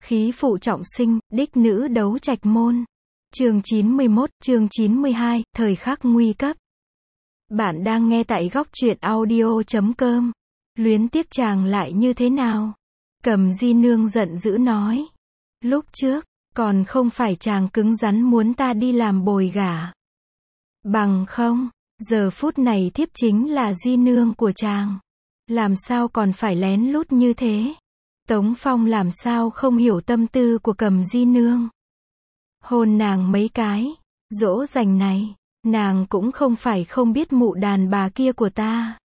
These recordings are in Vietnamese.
Khí phụ trọng sinh, đích nữ đấu trạch môn. Chương 91, chương 92, thời khắc nguy cấp. Bạn đang nghe tại góc truyện audio.com. Luyến tiếc chàng lại như thế nào? Cầm Di Nương giận dữ nói. Lúc trước, còn không phải chàng cứng rắn muốn ta đi làm bồi gả. Bằng không, giờ phút này thiếp chính là Di Nương của chàng. Làm sao còn phải lén lút như thế? Tống Phong làm sao không hiểu tâm tư của Cầm Di Nương. Hôn nàng mấy cái, dỗ dành này, nàng cũng không phải không biết mụ đàn bà kia của ta.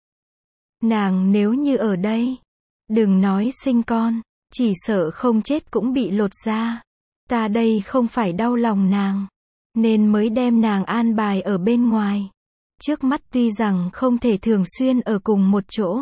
Nàng nếu như ở đây, đừng nói sinh con, chỉ sợ không chết cũng bị lột da. Ta đây không phải đau lòng nàng, nên mới đem nàng an bài ở bên ngoài. Trước mắt tuy rằng không thể thường xuyên ở cùng một chỗ,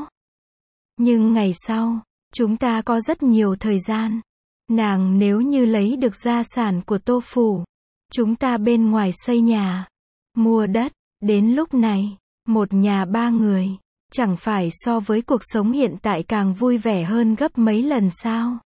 nhưng ngày sau, chúng ta có rất nhiều thời gian. Nàng nếu như lấy được gia sản của Tô Phủ, chúng ta bên ngoài xây nhà, mua đất, đến lúc này, một nhà ba người, chẳng phải so với cuộc sống hiện tại càng vui vẻ hơn gấp mấy lần sao?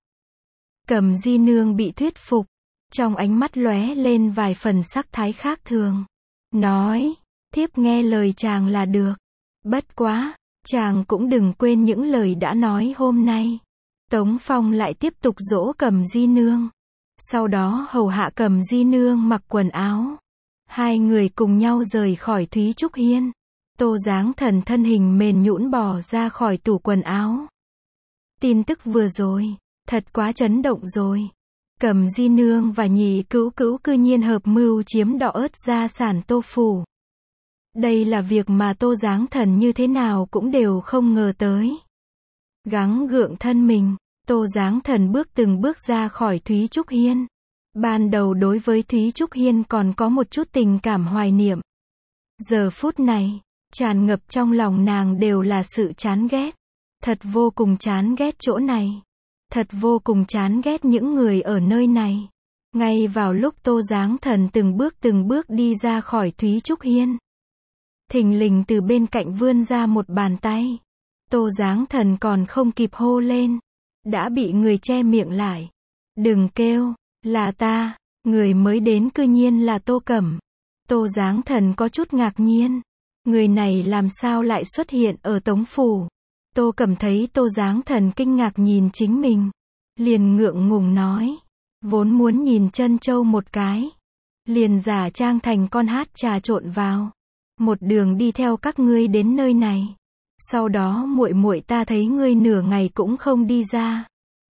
Cầm Di Nương bị thuyết phục, trong ánh mắt lóe lên vài phần sắc thái khác thường. Nói, thiếp nghe lời chàng là được. Bất quá, chàng cũng đừng quên những lời đã nói hôm nay. Tống Phong lại tiếp tục dỗ Cầm Di Nương. Sau đó hầu hạ Cầm Di Nương mặc quần áo. Hai người cùng nhau rời khỏi Thúy Trúc Hiên. Tô Giáng Thần thân hình mềm nhũn bò ra khỏi tủ quần áo. Tin tức vừa rồi, thật quá chấn động rồi. Cầm Di Nương và nhị cữu cữu cư nhiên hợp mưu chiếm đọ ớt gia sản Tô Phủ. Đây là việc mà Tô Giáng Thần như thế nào cũng đều không ngờ tới. Gắng gượng thân mình, Tô Giáng Thần từng bước ra khỏi Thúy Trúc Hiên. Ban đầu đối với Thúy Trúc Hiên còn có một chút tình cảm hoài niệm. Giờ phút này, tràn ngập trong lòng nàng đều là sự chán ghét. Thật vô cùng chán ghét chỗ này. Thật vô cùng chán ghét những người ở nơi này. Ngay vào lúc Tô Giáng Thần từng bước đi ra khỏi Thúy Trúc Hiên, thình lình từ bên cạnh vươn ra một bàn tay. Tô Giáng Thần còn không kịp hô lên, đã bị người che miệng lại. Đừng kêu, là ta. Người mới đến cư nhiên là Tô Cẩm. Tô Giáng Thần có chút ngạc nhiên. Người này làm sao lại xuất hiện ở Tống Phủ? Tô Cẩm thấy Tô Giáng Thần kinh ngạc nhìn chính mình, liền ngượng ngùng nói, vốn muốn nhìn Trân Châu một cái, liền giả trang thành con hát trà trộn vào, một đường đi theo các ngươi đến nơi này. Sau đó muội muội ta thấy ngươi nửa ngày cũng không đi ra,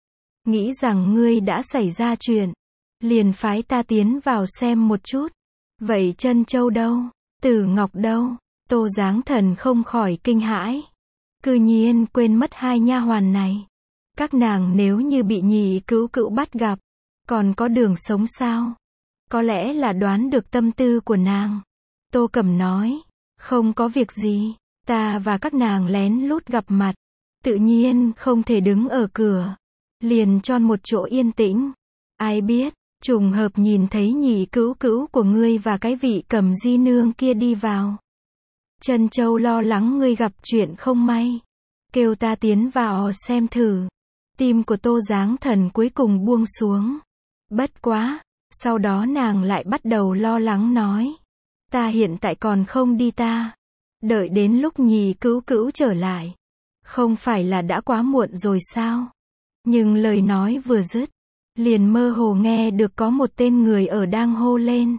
nghĩ rằng ngươi đã xảy ra chuyện, liền phái ta tiến vào xem một chút. Vậy Trân Châu đâu? Tử Ngọc đâu? Tô Giáng Thần không khỏi kinh hãi. Cư nhiên quên mất hai nha hoàn này. Các nàng nếu như bị nhị cữu cữu bắt gặp, còn có đường sống sao? Có lẽ là đoán được tâm tư của nàng. Tô Cẩm nói, không có việc gì, ta và các nàng lén lút gặp mặt, tự nhiên không thể đứng ở cửa, liền chọn một chỗ yên tĩnh. Ai biết, trùng hợp nhìn thấy nhị cữu cữu của ngươi và cái vị Cầm Di Nương kia đi vào. Trân Châu lo lắng ngươi gặp chuyện không may, kêu ta tiến vào xem thử. Tim của Tô Giáng Thần cuối cùng buông xuống. Bất quá, sau đó nàng lại bắt đầu lo lắng nói, ta hiện tại còn không đi ta, đợi đến lúc nhị cữu cữu trở lại, không phải là đã quá muộn rồi sao? Nhưng lời nói vừa dứt, liền mơ hồ nghe được có một tên người ở đang hô lên.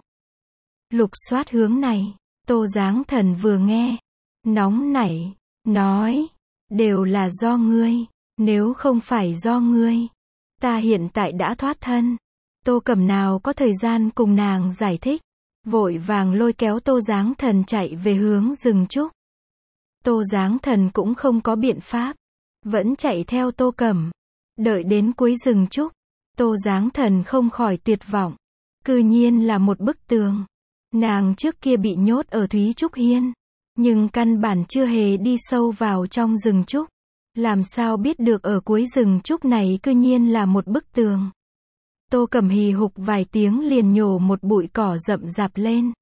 Lục soát hướng này. Tô Giáng Thần vừa nghe, nóng nảy, nói, đều là do ngươi, nếu không phải do ngươi, ta hiện tại đã thoát thân. Tô Cẩm nào có thời gian cùng nàng giải thích, vội vàng lôi kéo Tô Giáng Thần chạy về hướng rừng trúc. Tô Giáng Thần cũng không có biện pháp, vẫn chạy theo Tô Cẩm. Đợi đến cuối rừng trúc, Tô Giáng Thần không khỏi tuyệt vọng, cư nhiên là một bức tường. Nàng trước kia bị nhốt ở Thúy Trúc Hiên, nhưng căn bản chưa hề đi sâu vào trong rừng trúc. Làm sao biết được ở cuối rừng trúc này cư nhiên là một bức tường. Tô Cẩm hì hục vài tiếng liền nhổ một bụi cỏ rậm rạp lên.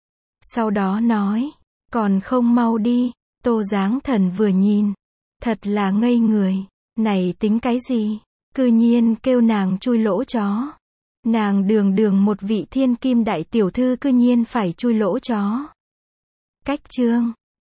Sau đó nói, còn không mau đi. Tô Giáng Thần vừa nhìn, thật là ngây người. Này tính cái gì? Cư nhiên kêu nàng chui lỗ chó. Nàng đường đường một vị thiên kim đại tiểu thư cư nhiên phải chui lỗ chó. Cách chương